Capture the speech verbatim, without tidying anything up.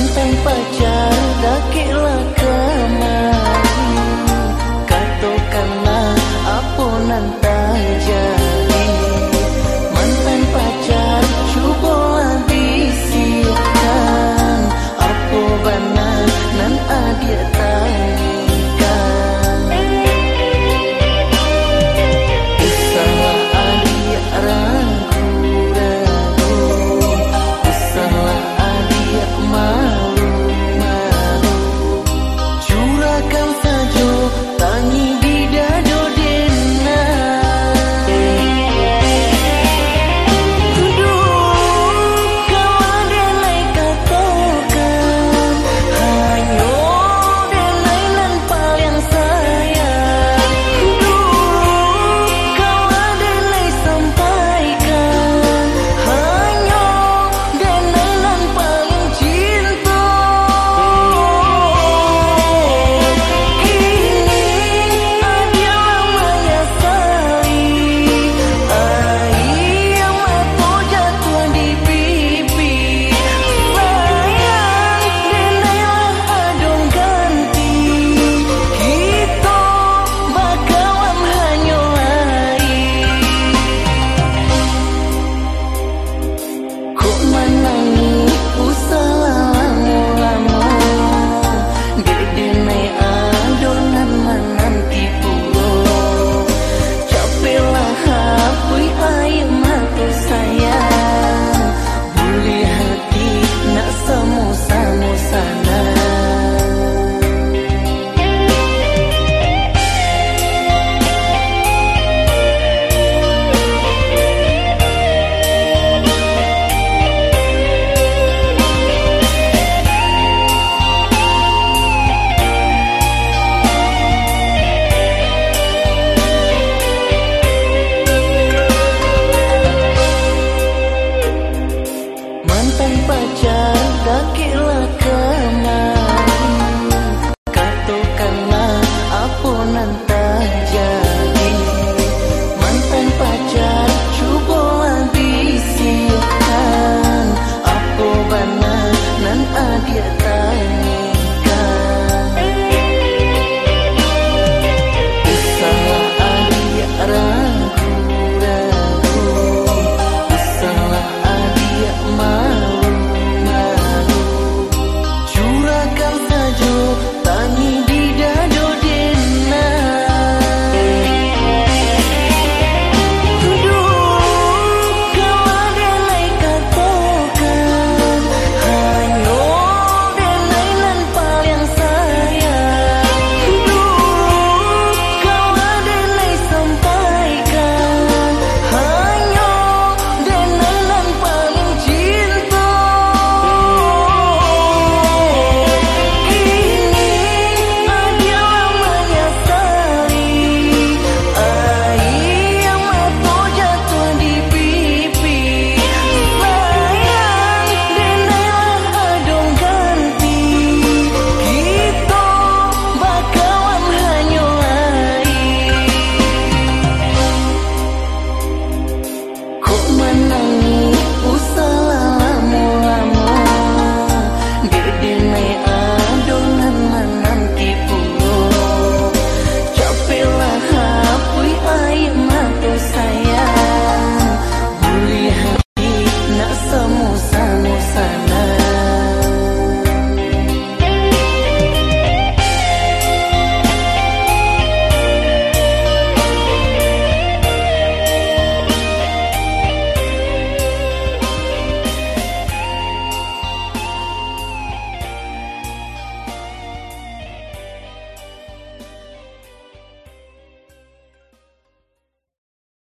Mantan pacar dakilah kemari, katakanlah apa nan terjadi. Mantan pacar cubalah bisikan, apa benar nan adia tangikan. Usahlah adia ragu-ragu, usahlah adia malu-malu, curahkan saja tangi di dado dena. Duduk kalau denai katakan, hanya denai nan paling sayang. Duduk kalau denai sampaikan, hanya denai nan paling cinta. Kini adalah menyesali, air mata jatuh di pipi. Sayang, denailah adong ganti, kita bakalan hanya air. Kok menangis usah lama-lama, denai adonan menanti pulau. Capeklah hapui air mata sayang, boleh hati nak sama-sama sana. Mantan pacar dakilah kemari,